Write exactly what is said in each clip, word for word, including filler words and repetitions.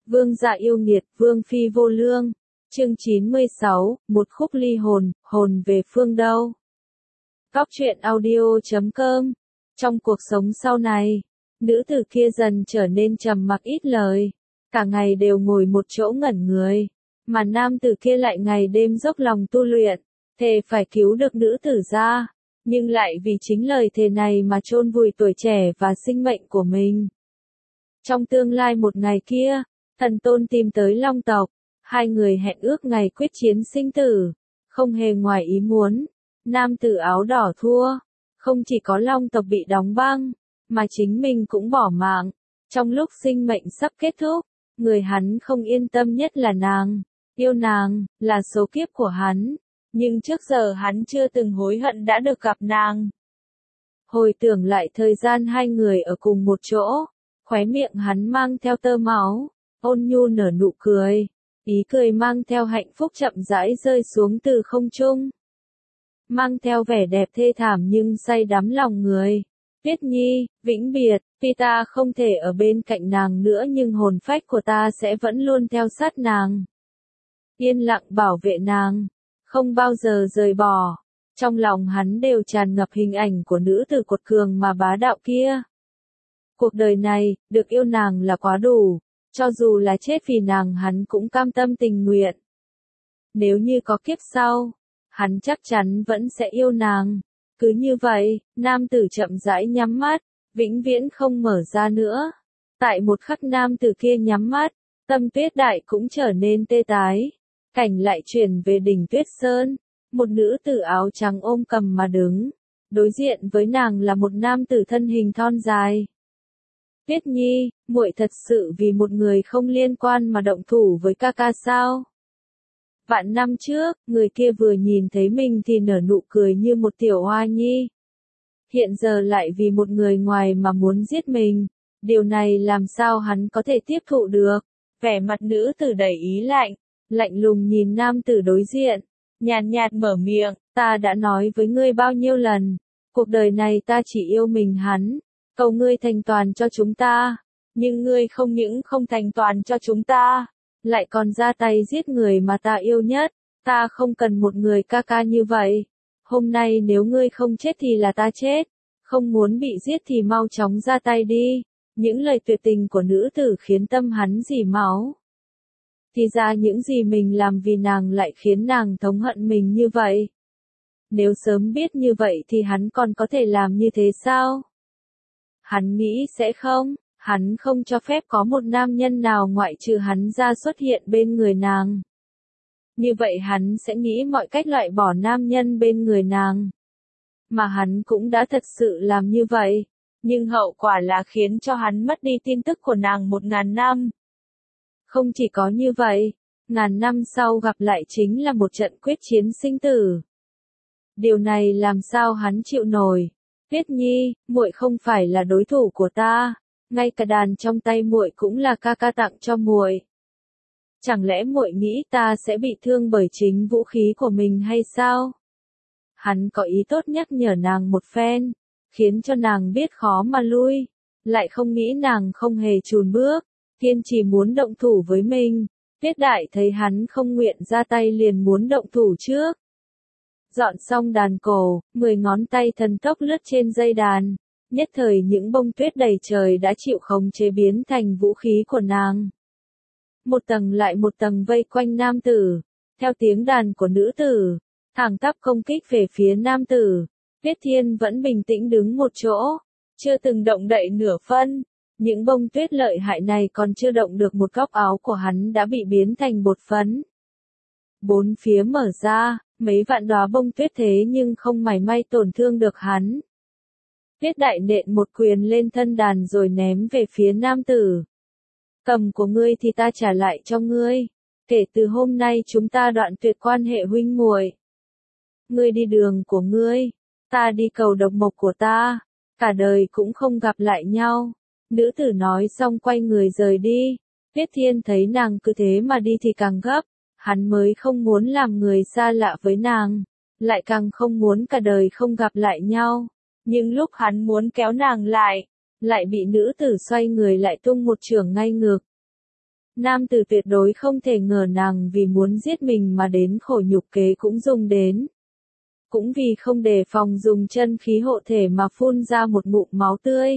Vương dạ yêu nghiệt, vương phi vô lương. Chương chín mươi sáu, một khúc ly hồn, hồn về phương đâu. Góc truyện audio chấm com. Trong cuộc sống sau này, nữ tử kia dần trở nên trầm mặc ít lời, cả ngày đều ngồi một chỗ ngẩn người, mà nam tử kia lại ngày đêm dốc lòng tu luyện, thề phải cứu được nữ tử ra, nhưng lại vì chính lời thề này mà chôn vùi tuổi trẻ và sinh mệnh của mình. Trong tương lai một ngày kia, thần tôn tìm tới Long tộc, hai người hẹn ước ngày quyết chiến sinh tử, không hề ngoài ý muốn, nam tử áo đỏ thua, không chỉ có Long tộc bị đóng băng, mà chính mình cũng bỏ mạng. Trong lúc sinh mệnh sắp kết thúc, người hắn không yên tâm nhất là nàng, yêu nàng, là số kiếp của hắn, nhưng trước giờ hắn chưa từng hối hận đã được gặp nàng. Hồi tưởng lại thời gian hai người ở cùng một chỗ, khóe miệng hắn mang theo tơ máu, ôn nhu nở nụ cười, ý cười mang theo hạnh phúc chậm rãi rơi xuống từ không trung. Mang theo vẻ đẹp thê thảm nhưng say đắm lòng người. Tuyết Nhi, vĩnh biệt, tuy ta không thể ở bên cạnh nàng nữa nhưng hồn phách của ta sẽ vẫn luôn theo sát nàng. Yên lặng bảo vệ nàng, không bao giờ rời bỏ. Trong lòng hắn đều tràn ngập hình ảnh của nữ tử cuột cường mà bá đạo kia. Cuộc đời này, được yêu nàng là quá đủ, cho dù là chết vì nàng hắn cũng cam tâm tình nguyện. Nếu như có kiếp sau, hắn chắc chắn vẫn sẽ yêu nàng. Cứ như vậy, nam tử chậm rãi nhắm mắt, vĩnh viễn không mở ra nữa. Tại một khắc nam tử kia nhắm mắt, tâm Tuyết Đại cũng trở nên tê tái. Cảnh lại chuyển về đỉnh Tuyết Sơn, một nữ tử áo trắng ôm cầm mà đứng. Đối diện với nàng là một nam tử thân hình thon dài. Tuyết Nhi, muội thật sự vì một người không liên quan mà động thủ với ca ca sao? Vạn năm trước, người kia vừa nhìn thấy mình thì nở nụ cười như một tiểu hoa nhi. Hiện giờ lại vì một người ngoài mà muốn giết mình. Điều này làm sao hắn có thể tiếp thụ được? Vẻ mặt nữ tử đầy ý lạnh, lạnh lùng nhìn nam tử đối diện, nhàn nhạt mở miệng, ta đã nói với ngươi bao nhiêu lần, cuộc đời này ta chỉ yêu mình hắn, cầu ngươi thành toàn cho chúng ta, nhưng ngươi không những không thành toàn cho chúng ta, lại còn ra tay giết người mà ta yêu nhất, ta không cần một người ca ca như vậy. Hôm nay nếu ngươi không chết thì là ta chết, không muốn bị giết thì mau chóng ra tay đi. Những lời tuyệt tình của nữ tử khiến tâm hắn rỉ máu. Thì ra những gì mình làm vì nàng lại khiến nàng thống hận mình như vậy. Nếu sớm biết như vậy thì hắn còn có thể làm như thế sao? Hắn nghĩ sẽ không, hắn không cho phép có một nam nhân nào ngoại trừ hắn ra xuất hiện bên người nàng. Như vậy hắn sẽ nghĩ mọi cách loại bỏ nam nhân bên người nàng. Mà hắn cũng đã thật sự làm như vậy, nhưng hậu quả là khiến cho hắn mất đi tin tức của nàng một ngàn năm. Không chỉ có như vậy, ngàn năm sau gặp lại chính là một trận quyết chiến sinh tử. Điều này làm sao hắn chịu nổi? Tuyết Nhi, muội không phải là đối thủ của ta, ngay cả đàn trong tay muội cũng là ca ca tặng cho muội. Chẳng lẽ muội nghĩ ta sẽ bị thương bởi chính vũ khí của mình hay sao? Hắn có ý tốt nhắc nhở nàng một phen, khiến cho nàng biết khó mà lui, lại không nghĩ nàng không hề chùn bước, kiên trì muốn động thủ với mình. Tuyết Đại thấy hắn không nguyện ra tay liền muốn động thủ trước. Dọn xong đàn cổ, mười ngón tay thần tốc lướt trên dây đàn, nhất thời những bông tuyết đầy trời đã chịu khống chế biến thành vũ khí của nàng. Một tầng lại một tầng vây quanh nam tử, theo tiếng đàn của nữ tử, thẳng tắp công kích về phía nam tử. Tuyết Thiên vẫn bình tĩnh đứng một chỗ, chưa từng động đậy nửa phân. Những bông tuyết lợi hại này còn chưa động được một góc áo của hắn đã bị biến thành bột phấn. Bốn phía mở ra, mấy vạn đóa bông tuyết thế nhưng không mảy may tổn thương được hắn. Tuyết Đại nện một quyền lên thân đàn rồi ném về phía nam tử. Cầm của ngươi thì ta trả lại cho ngươi. Kể từ hôm nay chúng ta đoạn tuyệt quan hệ huynh muội. Ngươi đi đường của ngươi, ta đi cầu độc mộc của ta, cả đời cũng không gặp lại nhau. Nữ tử nói xong quay người rời đi. Tuyết Thiên thấy nàng cứ thế mà đi thì càng gấp, hắn mới không muốn làm người xa lạ với nàng, lại càng không muốn cả đời không gặp lại nhau. Nhưng lúc hắn muốn kéo nàng lại, lại bị nữ tử xoay người lại tung một chưởng ngay ngược. Nam tử tuyệt đối không thể ngờ nàng vì muốn giết mình mà đến khổ nhục kế cũng dùng đến. Cũng vì không đề phòng dùng chân khí hộ thể mà phun ra một ngụm máu tươi.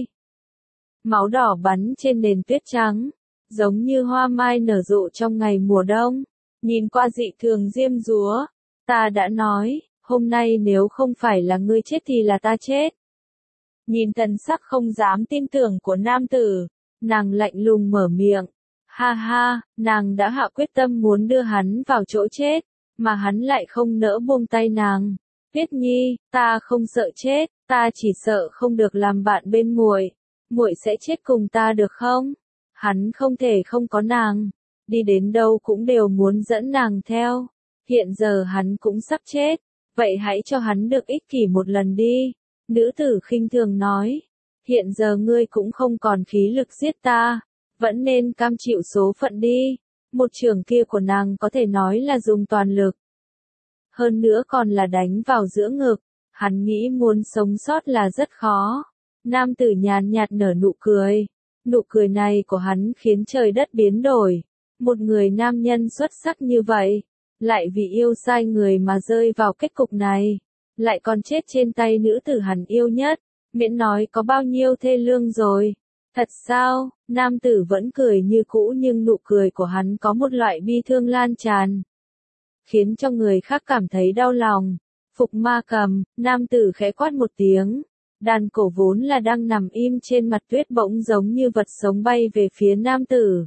Máu đỏ bắn trên nền tuyết trắng, giống như hoa mai nở rộ trong ngày mùa đông. Nhìn qua dị thường diêm dúa, ta đã nói, hôm nay nếu không phải là ngươi chết thì là ta chết. Nhìn thần sắc không dám tin tưởng của nam tử, nàng lạnh lùng mở miệng. Ha ha, nàng đã hạ quyết tâm muốn đưa hắn vào chỗ chết, mà hắn lại không nỡ buông tay nàng. Tuyết Nhi, ta không sợ chết, ta chỉ sợ không được làm bạn bên muội. Muội sẽ chết cùng ta được không? Hắn không thể không có nàng, đi đến đâu cũng đều muốn dẫn nàng theo. Hiện giờ hắn cũng sắp chết, vậy hãy cho hắn được ích kỷ một lần đi. Nữ tử khinh thường nói, hiện giờ ngươi cũng không còn khí lực giết ta, vẫn nên cam chịu số phận đi. Một trường kia của nàng có thể nói là dùng toàn lực. Hơn nữa còn là đánh vào giữa ngực, hắn nghĩ muốn sống sót là rất khó. Nam tử nhàn nhạt nở nụ cười, nụ cười này của hắn khiến trời đất biến đổi. Một người nam nhân xuất sắc như vậy, lại vì yêu sai người mà rơi vào kết cục này, lại còn chết trên tay nữ tử hắn yêu nhất, miễn nói có bao nhiêu thê lương rồi. Thật sao? Nam tử vẫn cười như cũ nhưng nụ cười của hắn có một loại bi thương lan tràn, khiến cho người khác cảm thấy đau lòng. Phục ma cầm, nam tử khẽ quát một tiếng. Đàn cổ vốn là đang nằm im trên mặt tuyết bỗng giống như vật sống bay về phía nam tử.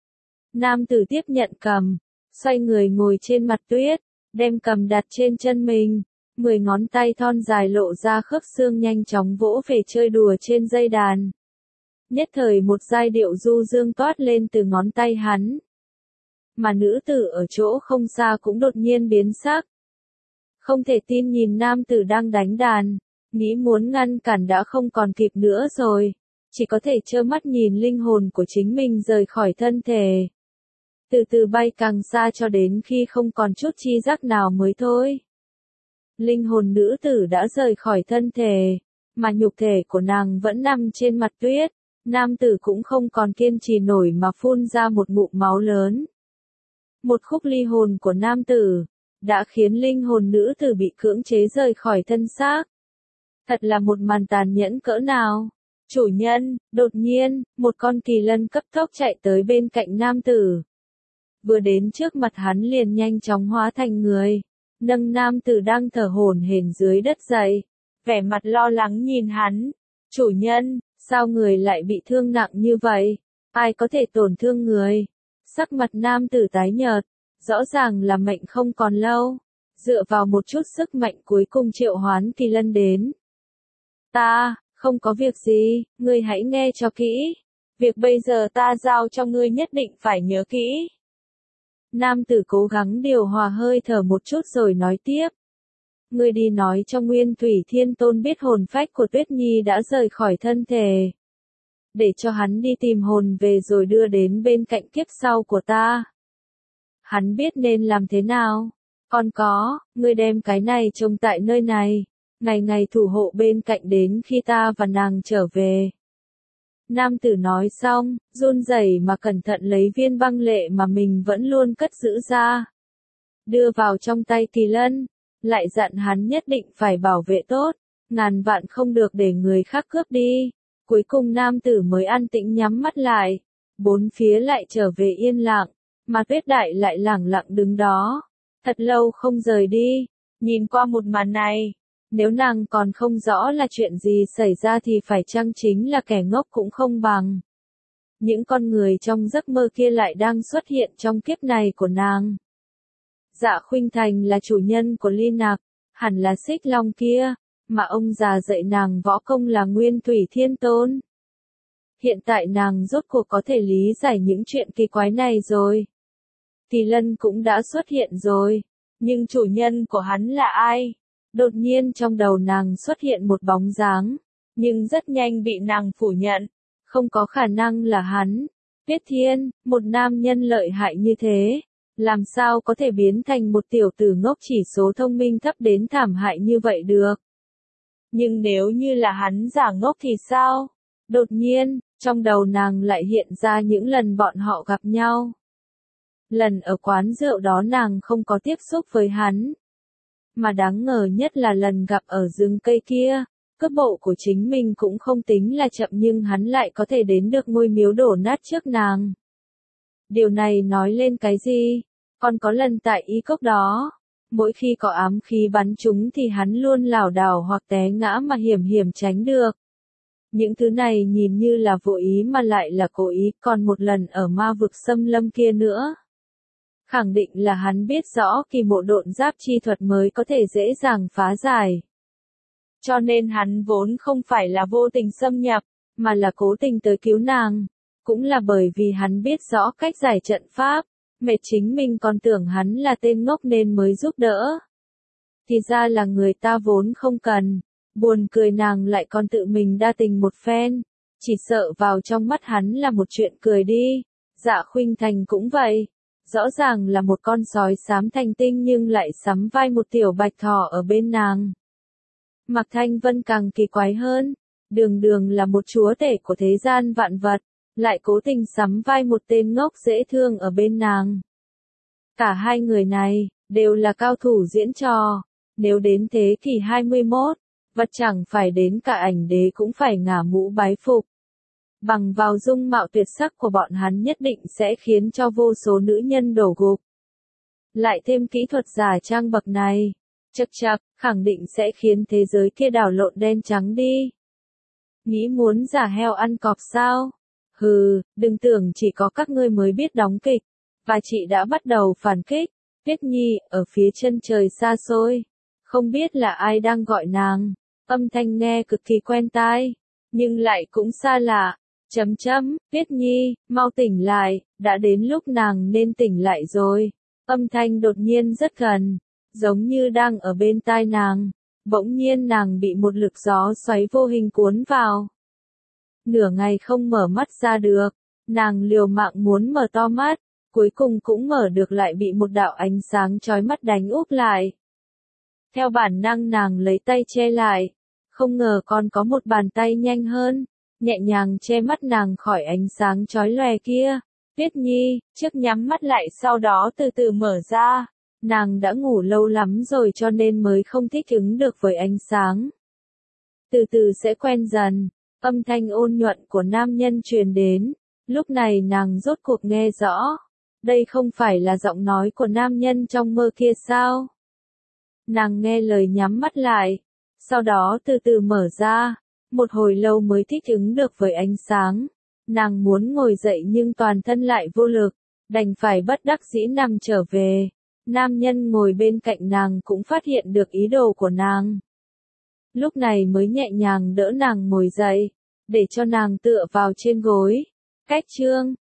Nam tử tiếp nhận cầm, xoay người ngồi trên mặt tuyết, đem cầm đặt trên chân mình. Mười ngón tay thon dài lộ ra khớp xương nhanh chóng vỗ về chơi đùa trên dây đàn. Nhất thời một giai điệu du dương toát lên từ ngón tay hắn. Mà nữ tử ở chỗ không xa cũng đột nhiên biến sắc. Không thể tin nhìn nam tử đang đánh đàn, nghĩ muốn ngăn cản đã không còn kịp nữa rồi, chỉ có thể trơ mắt nhìn linh hồn của chính mình rời khỏi thân thể. Từ từ bay càng xa cho đến khi không còn chút chi giác nào mới thôi. Linh hồn nữ tử đã rời khỏi thân thể, mà nhục thể của nàng vẫn nằm trên mặt tuyết. Nam tử cũng không còn kiên trì nổi mà phun ra một ngụm máu lớn. Một khúc ly hồn của nam tử đã khiến linh hồn nữ tử bị cưỡng chế rời khỏi thân xác. Thật là một màn tàn nhẫn cỡ nào. Chủ nhân, đột nhiên, một con kỳ lân cấp tốc chạy tới bên cạnh nam tử. Vừa đến trước mặt hắn liền nhanh chóng hóa thành người, nâng nam tử đang thở hổn hển dưới đất dậy, vẻ mặt lo lắng nhìn hắn. Chủ nhân, sao người lại bị thương nặng như vậy? Ai có thể tổn thương người? Sắc mặt nam tử tái nhợt, rõ ràng là mệnh không còn lâu. Dựa vào một chút sức mạnh cuối cùng triệu hoán kỳ lân đến. Ta, không có việc gì, ngươi hãy nghe cho kỹ. Việc bây giờ ta giao cho ngươi nhất định phải nhớ kỹ. Nam tử cố gắng điều hòa hơi thở một chút rồi nói tiếp. Ngươi đi nói cho Nguyên Thủy Thiên Tôn biết hồn phách của Tuyết Nhi đã rời khỏi thân thể. Để cho hắn đi tìm hồn về rồi đưa đến bên cạnh kiếp sau của ta. Hắn biết nên làm thế nào. Còn có, ngươi đem cái này trông tại nơi này, ngày ngày thủ hộ bên cạnh đến khi ta và nàng trở về. Nam tử nói xong, run rẩy mà cẩn thận lấy viên băng lệ mà mình vẫn luôn cất giữ ra. Đưa vào trong tay kỳ lân, lại dặn hắn nhất định phải bảo vệ tốt, ngàn vạn không được để người khác cướp đi. Cuối cùng nam tử mới an tĩnh nhắm mắt lại, bốn phía lại trở về yên lặng, mà Tuyết Đại lại lẳng lặng đứng đó, thật lâu không rời đi. Nhìn qua một màn này, nếu nàng còn không rõ là chuyện gì xảy ra thì phải chăng chính là kẻ ngốc cũng không bằng. Những con người trong giấc mơ kia lại đang xuất hiện trong kiếp này của nàng. Dạ Khuynh Thành là chủ nhân của Ly Nạc, hẳn là Xích Long kia, mà ông già dạy nàng võ công là Nguyên Thủy Thiên Tôn. Hiện tại nàng rốt cuộc có thể lý giải những chuyện kỳ quái này rồi. Kỳ lân cũng đã xuất hiện rồi, nhưng chủ nhân của hắn là ai? Đột nhiên trong đầu nàng xuất hiện một bóng dáng, nhưng rất nhanh bị nàng phủ nhận, không có khả năng là hắn. Tuyết Thiên, một nam nhân lợi hại như thế, làm sao có thể biến thành một tiểu tử ngốc chỉ số thông minh thấp đến thảm hại như vậy được? Nhưng nếu như là hắn giả ngốc thì sao? Đột nhiên, trong đầu nàng lại hiện ra những lần bọn họ gặp nhau. Lần ở quán rượu đó nàng không có tiếp xúc với hắn. Mà đáng ngờ nhất là lần gặp ở rừng cây kia, cước bộ của chính mình cũng không tính là chậm nhưng hắn lại có thể đến được ngôi miếu đổ nát trước nàng. Điều này nói lên cái gì? Còn có lần tại y cốc đó, mỗi khi có ám khí bắn trúng thì hắn luôn lảo đảo hoặc té ngã mà hiểm hiểm tránh được. Những thứ này nhìn như là vô ý mà lại là cố ý, còn một lần ở ma vực xâm lâm kia nữa. Khẳng định là hắn biết rõ kỳ mộ độn giáp chi thuật mới có thể dễ dàng phá giải. Cho nên hắn vốn không phải là vô tình xâm nhập, mà là cố tình tới cứu nàng. Cũng là bởi vì hắn biết rõ cách giải trận pháp, mệt chính mình còn tưởng hắn là tên ngốc nên mới giúp đỡ. Thì ra là người ta vốn không cần, buồn cười nàng lại còn tự mình đa tình một phen, chỉ sợ vào trong mắt hắn là một chuyện cười đi. Dạ Khuynh Thành cũng vậy, rõ ràng là một con sói xám thành tinh nhưng lại sắm vai một tiểu bạch thỏ ở bên nàng. Mạc Thanh Vân càng kỳ quái hơn, đường đường là một chúa tể của thế gian vạn vật, lại cố tình sắm vai một tên ngốc dễ thương ở bên nàng. Cả hai người này, đều là cao thủ diễn trò, nếu đến thế kỷ hai mươi mốt, vật chẳng phải đến cả ảnh đế cũng phải ngả mũ bái phục. Bằng vào dung mạo tuyệt sắc của bọn hắn nhất định sẽ khiến cho vô số nữ nhân đổ gục. Lại thêm kỹ thuật giả trang bậc này, chắc chắc, khẳng định sẽ khiến thế giới kia đảo lộn đen trắng đi. Nghĩ muốn giả heo ăn cọp sao? Hừ, đừng tưởng chỉ có các ngươi mới biết đóng kịch. Và chị đã bắt đầu phản kích. Tuyết Nhi, ở phía chân trời xa xôi. Không biết là ai đang gọi nàng. Âm thanh nghe cực kỳ quen tai. Nhưng lại cũng xa lạ. Chấm chấm, Tuyết Nhi, mau tỉnh lại. Đã đến lúc nàng nên tỉnh lại rồi. Âm thanh đột nhiên rất gần. Giống như đang ở bên tai nàng. Bỗng nhiên nàng bị một lực gió xoáy vô hình cuốn vào. Nửa ngày không mở mắt ra được, nàng liều mạng muốn mở to mắt, cuối cùng cũng mở được lại bị một đạo ánh sáng chói mắt đánh úp lại. Theo bản năng nàng lấy tay che lại, không ngờ còn có một bàn tay nhanh hơn, nhẹ nhàng che mắt nàng khỏi ánh sáng chói lòe kia. Tuyết Nhi, trước nhắm mắt lại sau đó từ từ mở ra, nàng đã ngủ lâu lắm rồi cho nên mới không thích ứng được với ánh sáng. Từ từ sẽ quen dần. Âm thanh ôn nhuận của nam nhân truyền đến, lúc này nàng rốt cuộc nghe rõ, đây không phải là giọng nói của nam nhân trong mơ kia sao? Nàng nghe lời nhắm mắt lại, sau đó từ từ mở ra, một hồi lâu mới thích ứng được với ánh sáng, nàng muốn ngồi dậy nhưng toàn thân lại vô lực, đành phải bất đắc dĩ nằm trở về, nam nhân ngồi bên cạnh nàng cũng phát hiện được ý đồ của nàng. Lúc này mới nhẹ nhàng đỡ nàng ngồi dậy, để cho nàng tựa vào trên gối. Cách chương